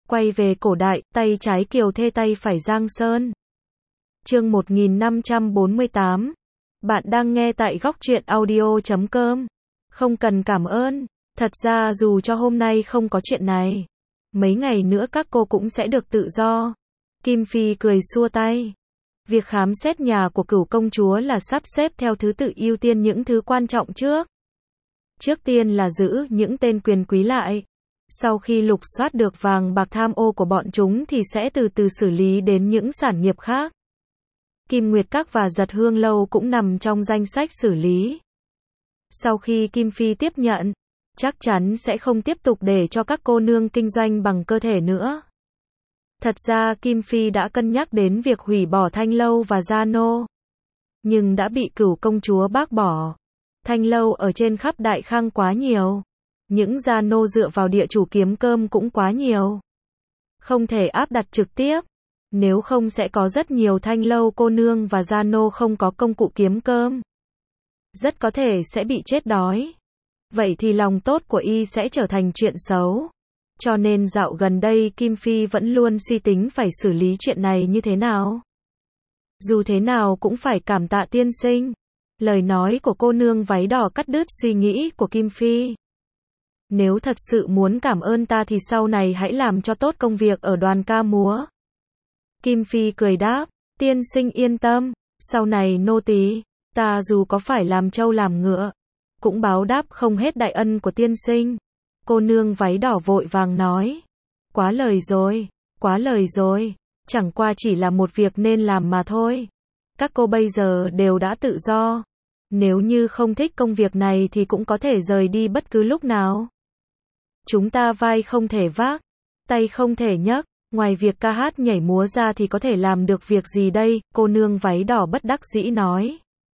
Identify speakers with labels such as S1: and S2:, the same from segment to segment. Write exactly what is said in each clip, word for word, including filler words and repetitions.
S1: Quay về cổ đại, tay trái Kiều Thê tay phải Giang Sơn. Chương một nghìn năm trăm bốn mươi tám. Bạn đang nghe tại góc truyện audio chấm com. Không cần cảm ơn. Thật ra dù cho hôm nay không có chuyện này, mấy ngày nữa các cô cũng sẽ được tự do. Kim Phi cười xua tay. Việc khám xét nhà của Cửu công chúa là sắp xếp theo thứ tự ưu tiên những thứ quan trọng trước. Trước tiên là giữ những tên quyền quý lại. Sau khi lục soát được vàng bạc tham ô của bọn chúng thì sẽ từ từ xử lý đến những sản nghiệp khác. Kim Nguyệt Các và Giật Hương Lâu cũng nằm trong danh sách xử lý. Sau khi Kim Phi tiếp nhận, chắc chắn sẽ không tiếp tục để cho các cô nương kinh doanh bằng cơ thể nữa. Thật ra Kim Phi đã cân nhắc đến việc hủy bỏ Thanh Lâu và Gia Nô, nhưng đã bị Cửu công chúa bác bỏ. Thanh Lâu ở trên khắp Đại Khang quá nhiều, những Gia Nô dựa vào địa chủ kiếm cơm cũng quá nhiều. Không thể áp đặt trực tiếp, nếu không sẽ có rất nhiều Thanh Lâu cô nương và Gia Nô không có công cụ kiếm cơm. Rất có thể sẽ bị chết đói. Vậy thì lòng tốt của y sẽ trở thành chuyện xấu. Cho nên dạo gần đây Kim Phi vẫn luôn suy tính phải xử lý chuyện này như thế nào. Dù thế nào cũng phải cảm tạ tiên sinh. Lời nói của cô nương váy đỏ cắt đứt suy nghĩ của Kim Phi. Nếu thật sự muốn cảm ơn ta thì sau này hãy làm cho tốt công việc ở đoàn ca múa. Kim Phi cười đáp, tiên sinh yên tâm, sau này nô tỳ, ta dù có phải làm trâu làm ngựa, cũng báo đáp không hết đại ân của tiên sinh. Cô nương váy đỏ vội vàng nói, quá lời rồi, quá lời rồi, chẳng qua chỉ là một việc nên làm mà thôi. Các cô bây giờ đều đã tự do, nếu như không thích công việc này thì cũng có thể rời đi bất cứ lúc nào. Chúng ta vai không thể vác, tay không thể nhấc, ngoài việc ca hát nhảy múa ra thì có thể làm được việc gì đây, cô nương váy đỏ bất đắc dĩ nói.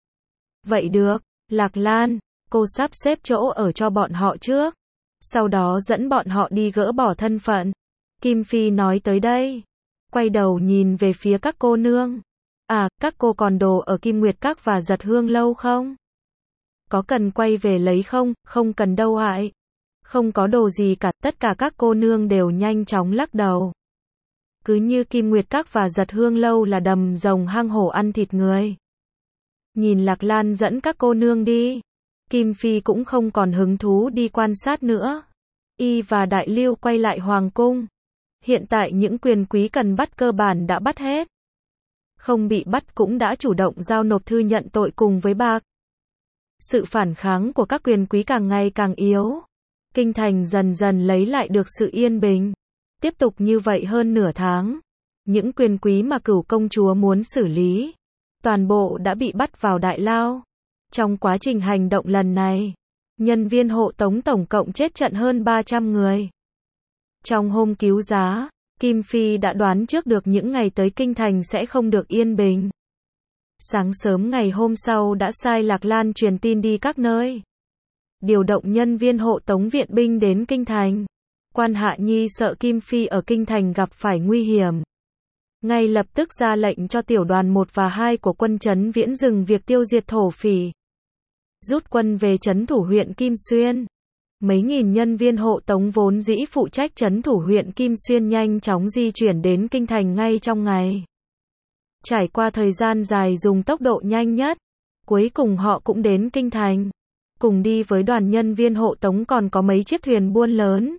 S1: Vậy được, Lạc Lan, cô sắp xếp chỗ ở cho bọn họ trước, sau đó dẫn bọn họ đi gỡ bỏ thân phận. Kim Phi nói tới đây, quay đầu nhìn về phía các cô nương. À, các cô còn đồ ở Kim Nguyệt Các và Giật Hương Lâu không? Có cần quay về lấy không? Không cần đâu ạ. Không có đồ gì cả, tất cả các cô nương đều nhanh chóng lắc đầu. Cứ như Kim Nguyệt Các và Giật Hương Lâu là đầm rồng hang hổ ăn thịt người. Nhìn Lạc Lan dẫn các cô nương đi, Kim Phi cũng không còn hứng thú đi quan sát nữa. Y và Đại Lưu quay lại Hoàng cung. Hiện tại những quyền quý cần bắt cơ bản đã bắt hết. Không bị bắt cũng đã chủ động giao nộp thư nhận tội cùng với bạc. Sự phản kháng của các quyền quý càng ngày càng yếu. Kinh thành dần dần lấy lại được sự yên bình. Tiếp tục như vậy hơn nửa tháng. Những quyền quý mà Cửu công chúa muốn xử lý, toàn bộ đã bị bắt vào đại lao. Trong quá trình hành động lần này, nhân viên hộ tống tổng cộng chết trận hơn ba trăm người. Trong hôm cứu giá, Kim Phi đã đoán trước được những ngày tới kinh thành sẽ không được yên bình. Sáng sớm ngày hôm sau đã sai Lạc Lan truyền tin đi các nơi, điều động nhân viên hộ tống viện binh đến kinh thành. Quan Hạ Nhi sợ Kim Phi ở kinh thành gặp phải nguy hiểm, ngay lập tức ra lệnh cho tiểu đoàn một và hai của quân trấn Viễn dừng việc tiêu diệt thổ phỉ, rút quân về trấn thủ huyện Kim Xuyên. Mấy nghìn nhân viên hộ tống vốn dĩ phụ trách trấn thủ huyện Kim Xuyên nhanh chóng di chuyển đến kinh thành ngay trong ngày. Trải qua thời gian dài dùng tốc độ nhanh nhất, cuối cùng họ cũng đến kinh thành. Cùng đi với đoàn nhân viên hộ tống còn có mấy chiếc thuyền buôn lớn.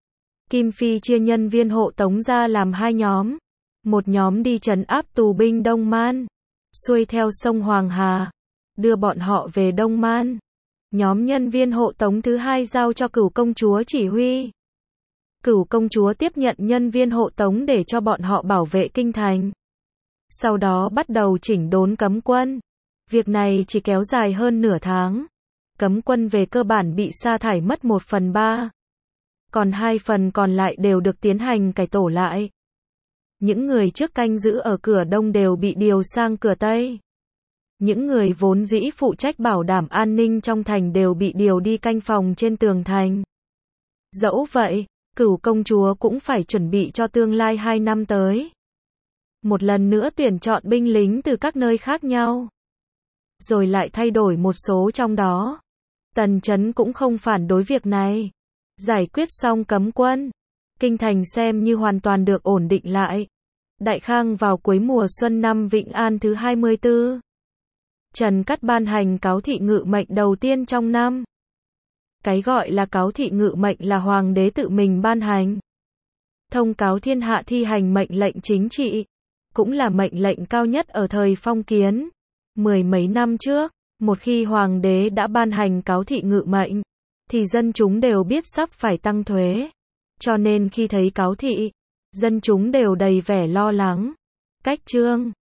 S1: Kim Phi chia nhân viên hộ tống ra làm hai nhóm. Một nhóm đi trấn áp tù binh Đông Man, xuôi theo sông Hoàng Hà, đưa bọn họ về Đông Man. Nhóm nhân viên hộ tống thứ hai giao cho Cửu công chúa chỉ huy. Cửu công chúa tiếp nhận nhân viên hộ tống để cho bọn họ bảo vệ kinh thành. Sau đó bắt đầu chỉnh đốn cấm quân. Việc này chỉ kéo dài hơn nửa tháng. Cấm quân về cơ bản bị sa thải mất một phần ba. Còn hai phần còn lại đều được tiến hành cải tổ lại. Những người trước canh giữ ở cửa Đông đều bị điều sang cửa Tây. Những người vốn dĩ phụ trách bảo đảm an ninh trong thành đều bị điều đi canh phòng trên tường thành. Dẫu vậy, Cửu công chúa cũng phải chuẩn bị cho tương lai hai năm tới. Một lần nữa tuyển chọn binh lính từ các nơi khác nhau. Rồi lại thay đổi một số trong đó. Tần Chấn cũng không phản đối việc này. Giải quyết xong cấm quân, Kinh thành xem như hoàn toàn được ổn định lại. Đại Khang vào cuối mùa xuân năm Vĩnh An thứ hai mươi tư. Trần Cắt ban hành cáo thị ngự mệnh đầu tiên trong năm. Cái gọi là cáo thị ngự mệnh là hoàng đế tự mình ban hành. Thông cáo thiên hạ thi hành mệnh lệnh chính trị, cũng là mệnh lệnh cao nhất ở thời phong kiến. Mười mấy năm trước, một khi hoàng đế đã ban hành cáo thị ngự mệnh, thì dân chúng đều biết sắp phải tăng thuế. Cho nên khi thấy cáo thị, dân chúng đều đầy vẻ lo lắng. Cách chương